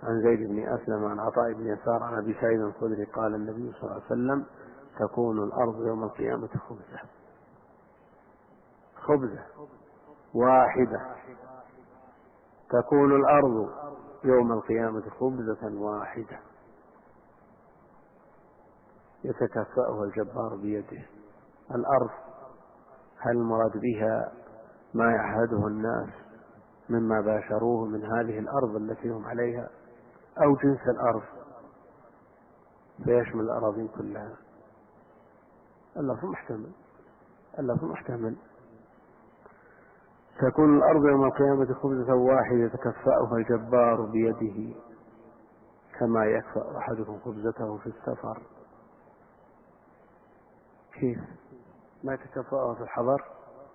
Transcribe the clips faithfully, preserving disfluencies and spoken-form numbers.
عن زيد بن أسلم عن عطاء بن يسار عن أبي سعيد الخدري قال النبي صلى الله عليه وسلم تكون الأرض يوم القيامة خبزة خبزة واحدة تكون الأرض يوم القيامة خبزة واحدة يتكفأها الجبار بيده. الأرض هل المراد بها ما يعهده الناس مما باشروه من هذه الأرض التي هم عليها، أو جنس الأرض فيشمل الأراضين كلها؟ اللفظ محتمل اللفظ محتمل. تكون الأرض يوم القيامة خبزة واحدة يتكفأها الجبار بيده كما يكفأ أحدكم خبزته في السفر. كيف ما يتكفأها في الحضر؟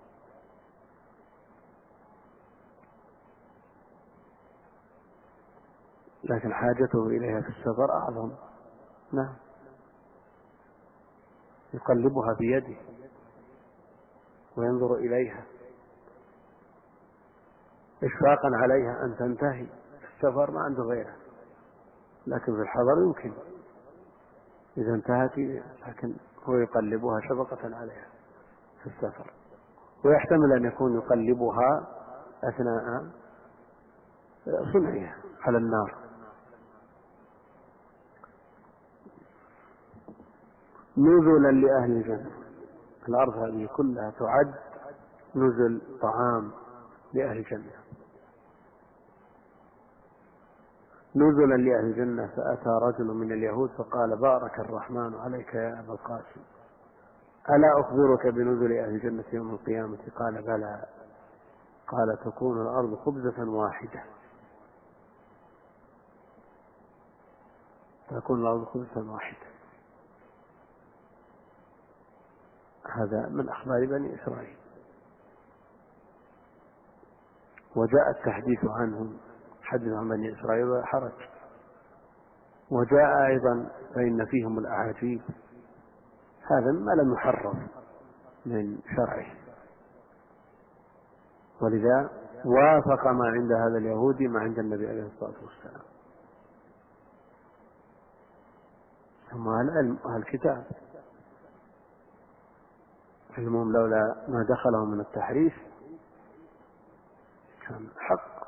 لكن حاجته إليها في السفر أعظم. نعم، يقلبها بيده وينظر إليها إشفاقا عليها أن تنتهي. في السفر ما عنده غيرها، لكن في الحضر يمكن إذا انتهت، لكن هو يقلبها شفقة عليها في السفر. ويحتمل أن يكون يقلبها أثناء صنعها على النار. نزلا لأهل الجنة. الأرض هذه كلها تعد نزل طعام لأهل الجنة. نزلا لأهل الجنة. فأتى رجل من اليهود فقال بارك الرحمن عليك يا أبا القاسم، ألا أخبرك بنزل أهل الجنة يوم القيامة؟ قال بلى. قال تكون الأرض خبزة واحدة تكون الأرض خبزة واحدة. هذا من أخبار بني إسرائيل، وجاء التحديث عنهم، حدث عن بني إسرائيل ولا حرج. وجاء أيضا فإن فيهم الأعاجيب، هذا ما لم يحرم من شرعه، ولذا وافق ما عند هذا اليهودي ما عند النبي عليه الصلاة والسلام. هم العلم الكتاب، علمهم لولا ما دخلهم من التحريف كان حق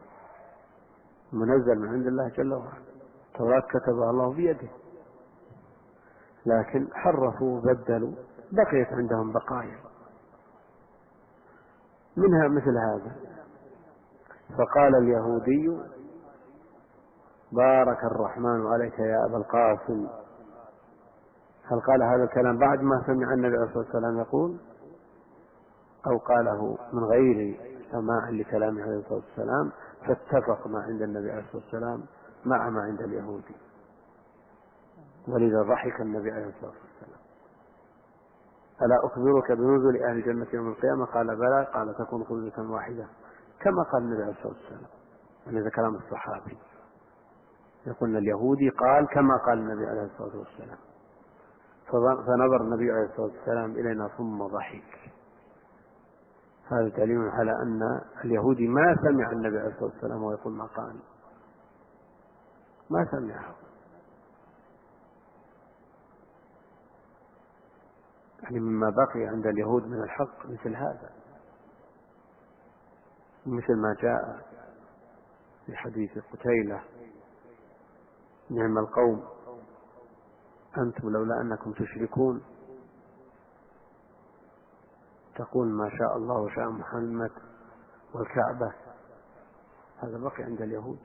منزل من عند الله جل وعلا. التوراة كتبها الله بيده، لكن حرفوا وبدلوا، بقيت عندهم بقايا منها مثل هذا. فقال اليهودي بارك الرحمن عليك يا أبا القاسم. هل قال هذا الكلام بعد ما سمع النبي عليه الصلاة والسلام يقول، أو قاله من غير سماع لكلامه عليه الصلاة والسلام فاتفق ما عند النبي عليه الصلاة والسلام مع ما عند اليهودي؟ ولذا ضحك النبي عليه الصلاة والسلام. ألا أخبرك بنزل أهل الجنة يوم القيامة؟ قال بلى. قال تكون خبزة واحدة كما قال النبي عليه الصلاة والسلام. هذا كلام الصحابي، يقول اليهودي قال كما قال النبي عليه الصلاة والسلام. فنظر النبي عليه الصلاة والسلام إلينا ثم ضحك. هذا دليل على أن اليهودي ما سمع النبي عليه الصلاة والسلام ويقول ما قال، ما سمعه. يعني مما بقي عند اليهود من الحق مثل هذا، مثل ما جاء في حديث قتيلة نعم القوم أنتم لولا أنكم تشركون، تقول ما شاء الله وشاء محمد والكعبة. هذا بقي عند اليهود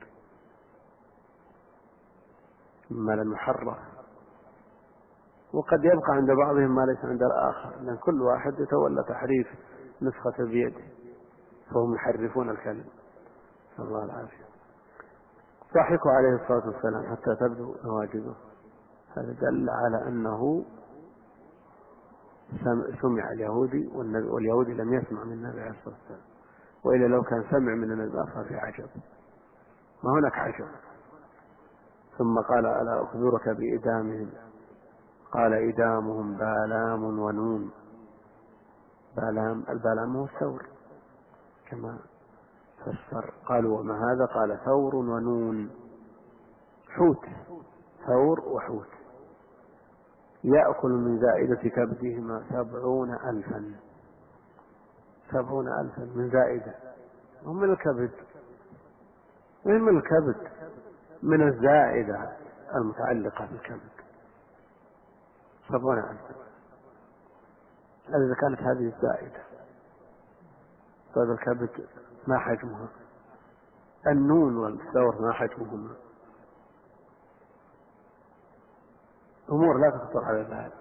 مما لم يحرف، وقد يبقى عند بعضهم ما ليس عند الآخر، لأن كل واحد يتولى تحريف نسخة بيده، فهم يحرفون الكلم. نسأل الله العافية. ضحكوا عليه الصلاة والسلام حتى تبدو نواجذه. هذا دل على أنه سمع اليهودي، واليهودي لم يسمع من النبي عليه الصلاة والسلام، وإلا لو كان سمع من النبي صار في عجب، ما هناك عجب. ثم قال ألا أخبرك بإدامهم؟ قال إدامهم بالام ونون. بالام، البالام هو الثور كما فسر. قالوا وما هذا؟ قال ثور ونون. حوت، ثور وحوت، يأكل من زائدة كبدهما سبعون ألفا، سبعون ألفا من زائدة، ومن الكبد، من الكبد، من الزائدة المتعلقة بالكبد سبعون ألفا. إذا كانت هذه الزائدة، هذا الكبد ما حجمها؟ النون والثور ما حجمهما؟ أمور لا تخطر على البال.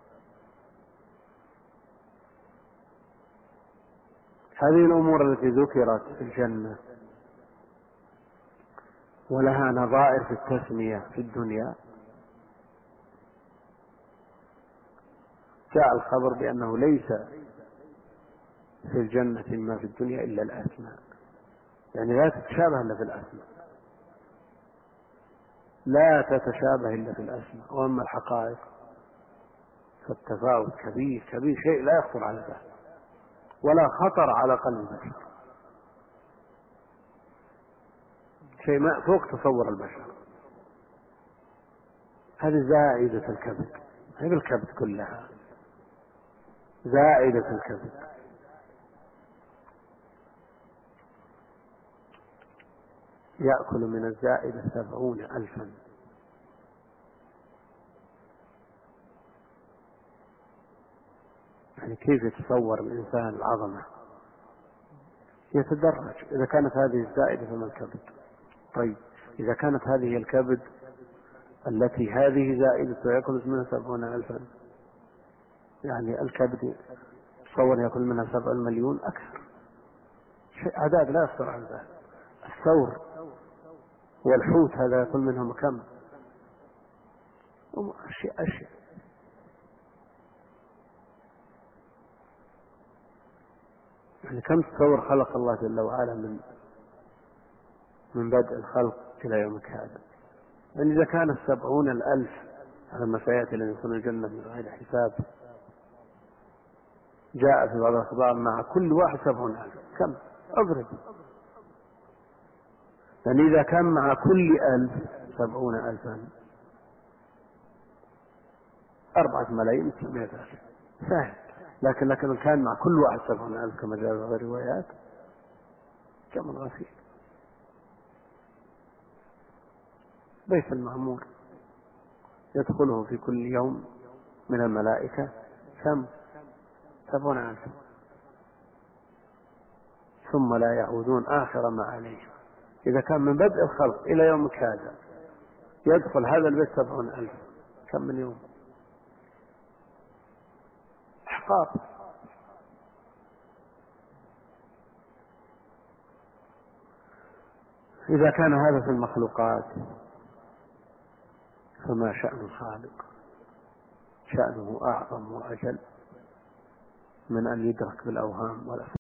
هذه الأمور التي ذكرت في الجنة ولها نظائر في التسمية في الدنيا، جاء الخبر بأنه ليس في الجنة ما في الدنيا إلا الأسماء، يعني لا تتشابه إلا في الأسماء، لا تتشابه إلا في الأسماء. وأما الحقائق فالتفاوت كبير كبير، شيء لا يخطر على بال ولا خطر على قلب البشر، شيء ما فوق تصور البشر. هذه زائدة الكبد، هي الكبد كلها زائدة الكبد. يأكل من الزائدة سبعون ألفا. يعني كيف يتصور الإنسان العظمة؟ يتدرج. إذا كانت هذه الزائدة فما الكبد؟ طيب إذا كانت هذه الكبد التي هذه زائدة ويأكل منها سبعون ألفا، يعني الكبد تصور يأكل منها سبع مليون أكثر، شيء أعداد لا يخطر على البال. الثور والحوت هذا يأكل منهم كم؟ أشياء أشياء. يعني كم تصور خلق الله جل وعلا من من بدء الخلق إلى يومك هذا. يعني إذا كان السبعون الألف على ما سيأتي لن يكون الجنة من غير حساب، جاء في بعض الأخبار مع كل واحد سبعون ألف، كم؟ أضرب. يعني إذا كان مع كل ألف سبعون ألفا، أربعة ملايين وتسعمائة ألف، سهل. لكن لكن كان مع كل واحد سبعون ألف كما جاء في الروايات، كم الغفير. بيت المعمور يدخله في كل يوم من الملائكة كم؟ سبعون ألف، ثم لا يعودون آخر ما عليهم. إذا كان من بدء الخلق إلى يومك هذا يدخل هذا البيت سبعون ألف، كم من يوم؟ أحقاب. إذا كان هذا في المخلوقات فما شأن الخالق؟ شأنه أعظم وأجل من أن يدرك بالأوهام والأفكار.